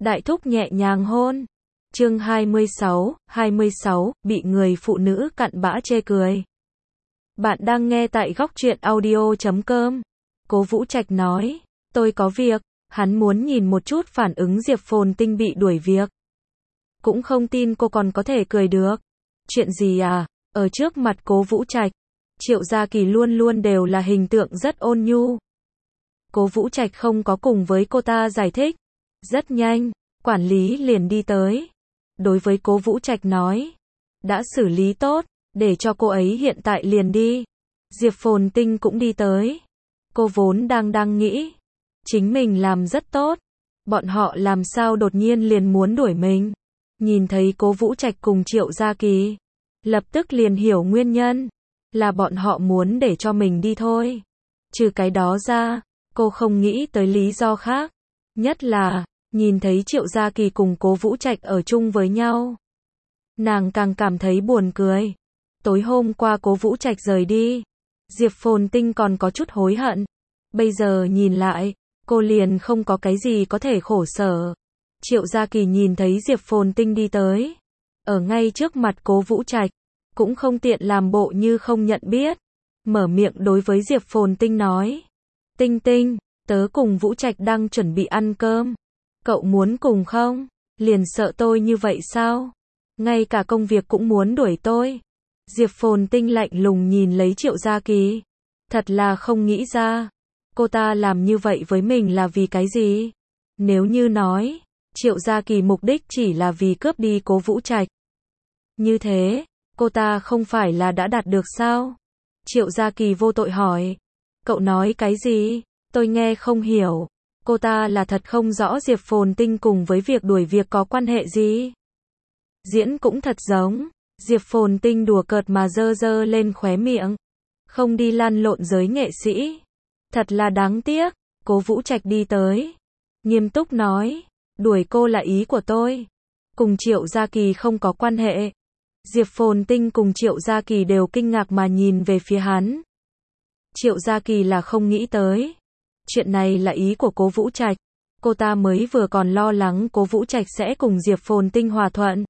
Đại thúc nhẹ nhàng hôn. Chương 26, bị người phụ nữ cặn bã chê cười. Bạn đang nghe tại góc truyện audio.com. Cố Vũ Trạch nói, tôi có việc, hắn muốn nhìn một chút phản ứng Diệp Phồn Tinh bị đuổi việc. Cũng không tin cô còn có thể cười được. Chuyện gì à? Ở trước mặt Cố Vũ Trạch, Triệu Gia Kỳ luôn luôn đều là hình tượng rất ôn nhu. Cố Vũ Trạch không có cùng với cô ta giải thích. Rất nhanh, quản lý liền đi tới. Đối với Cố Vũ Trạch nói, đã xử lý tốt, để cho cô ấy hiện tại liền đi. Diệp Phồn Tinh cũng đi tới. Cô vốn đang nghĩ, chính mình làm rất tốt. Bọn họ làm sao đột nhiên liền muốn đuổi mình. Nhìn thấy Cố Vũ Trạch cùng Triệu Gia Kỳ, lập tức liền hiểu nguyên nhân, là bọn họ muốn để cho mình đi thôi. Trừ cái đó ra, cô không nghĩ tới lý do khác. Nhất là, nhìn thấy Triệu Gia Kỳ cùng Cố Vũ Trạch ở chung với nhau. Nàng càng cảm thấy buồn cười. Tối hôm qua Cố Vũ Trạch rời đi, Diệp Phồn Tinh còn có chút hối hận. Bây giờ nhìn lại, cô liền không có cái gì có thể khổ sở. Triệu Gia Kỳ nhìn thấy Diệp Phồn Tinh đi tới, ở ngay trước mặt Cố Vũ Trạch, cũng không tiện làm bộ như không nhận biết. Mở miệng đối với Diệp Phồn Tinh nói, Tinh Tinh, tớ cùng Vũ Trạch đang chuẩn bị ăn cơm. Cậu muốn cùng không? Liền sợ tôi như vậy sao? Ngay cả công việc cũng muốn đuổi tôi. Diệp Phồn Tinh lạnh lùng nhìn lấy Triệu Gia Kỳ. Thật là không nghĩ ra, cô ta làm như vậy với mình là vì cái gì? Nếu như nói, Triệu Gia Kỳ mục đích chỉ là vì cướp đi Cố Vũ Trạch. Như thế, cô ta không phải là đã đạt được sao? Triệu Gia Kỳ vô tội hỏi. Cậu nói cái gì? Tôi nghe không hiểu. Cô ta là thật không rõ Diệp Phồn Tinh cùng với việc đuổi việc có quan hệ gì. Diễn cũng thật giống. Diệp Phồn Tinh đùa cợt mà giơ lên khóe miệng. Không đi lăn lộn giới nghệ sĩ. Thật là đáng tiếc. Cố Vũ Trạch đi tới, nghiêm túc nói, đuổi cô là ý của tôi. Cùng Triệu Gia Kỳ không có quan hệ. Diệp Phồn Tinh cùng Triệu Gia Kỳ đều kinh ngạc mà nhìn về phía hắn. Triệu Gia Kỳ là không nghĩ tới. Chuyện này là ý của Cố Vũ Trạch. Cô ta mới vừa còn lo lắng Cố Vũ Trạch sẽ cùng Diệp Phồn Tinh hòa thuận.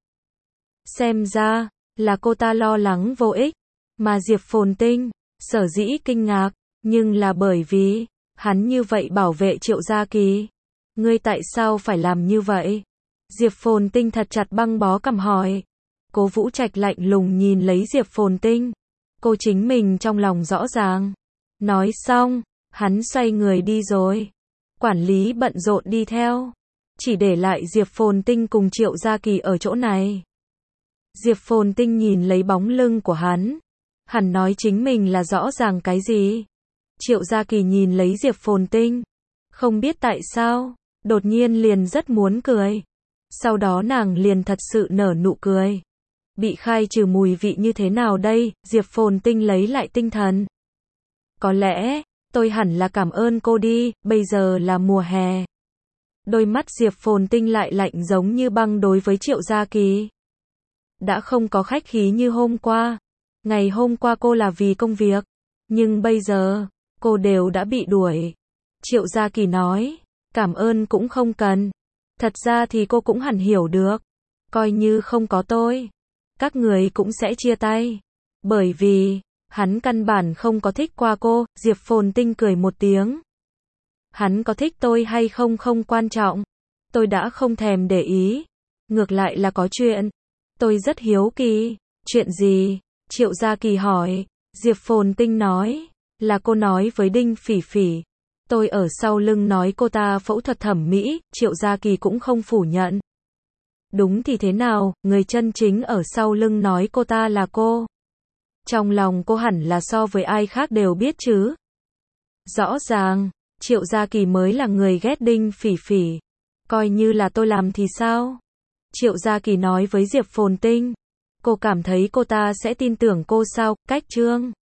Xem ra, là cô ta lo lắng vô ích. Mà Diệp Phồn Tinh, sở dĩ kinh ngạc, nhưng là bởi vì, hắn như vậy bảo vệ Triệu Gia Kỳ. Ngươi tại sao phải làm như vậy? Diệp Phồn Tinh thật chặt băng bó cằm hỏi. Cố Vũ Trạch lạnh lùng nhìn lấy Diệp Phồn Tinh. Cô chính mình trong lòng rõ ràng. Nói xong, hắn xoay người đi rồi. Quản lý bận rộn đi theo. Chỉ để lại Diệp Phồn Tinh cùng Triệu Gia Kỳ ở chỗ này. Diệp Phồn Tinh nhìn lấy bóng lưng của hắn. Hắn nói chính mình là rõ ràng cái gì? Triệu Gia Kỳ nhìn lấy Diệp Phồn Tinh. Không biết tại sao, đột nhiên liền rất muốn cười. Sau đó nàng liền thật sự nở nụ cười. Bị khai trừ mùi vị như thế nào đây? Diệp Phồn Tinh lấy lại tinh thần. Có lẽ, tôi hẳn là cảm ơn cô đi, bây giờ là mùa hè. Đôi mắt Diệp Phồn Tinh lại lạnh giống như băng đối với Triệu Gia Kỳ. Đã không có khách khí như hôm qua. Ngày hôm qua cô là vì công việc. Nhưng bây giờ, cô đều đã bị đuổi. Triệu Gia Kỳ nói, cảm ơn cũng không cần. Thật ra thì cô cũng hẳn hiểu được. Coi như không có tôi, các người cũng sẽ chia tay. Bởi vì, hắn căn bản không có thích qua cô. Diệp Phồn Tinh cười một tiếng. Hắn có thích tôi hay không không quan trọng. Tôi đã không thèm để ý. Ngược lại là có chuyện. Tôi rất hiếu kỳ. Chuyện gì? Triệu Gia Kỳ hỏi. Diệp Phồn Tinh nói, là cô nói với Đinh Phỉ Phỉ. Tôi ở sau lưng nói cô ta phẫu thuật thẩm mỹ. Triệu Gia Kỳ cũng không phủ nhận. Đúng thì thế nào, người chân chính ở sau lưng nói cô ta là cô. Trong lòng cô hẳn là so với ai khác đều biết chứ. Rõ ràng, Triệu Gia Kỳ mới là người ghét Đinh Phỉ Phỉ. Coi như là tôi làm thì sao? Triệu Gia Kỳ nói với Diệp Phồn Tinh. Cô cảm thấy cô ta sẽ tin tưởng cô sao? Cách chương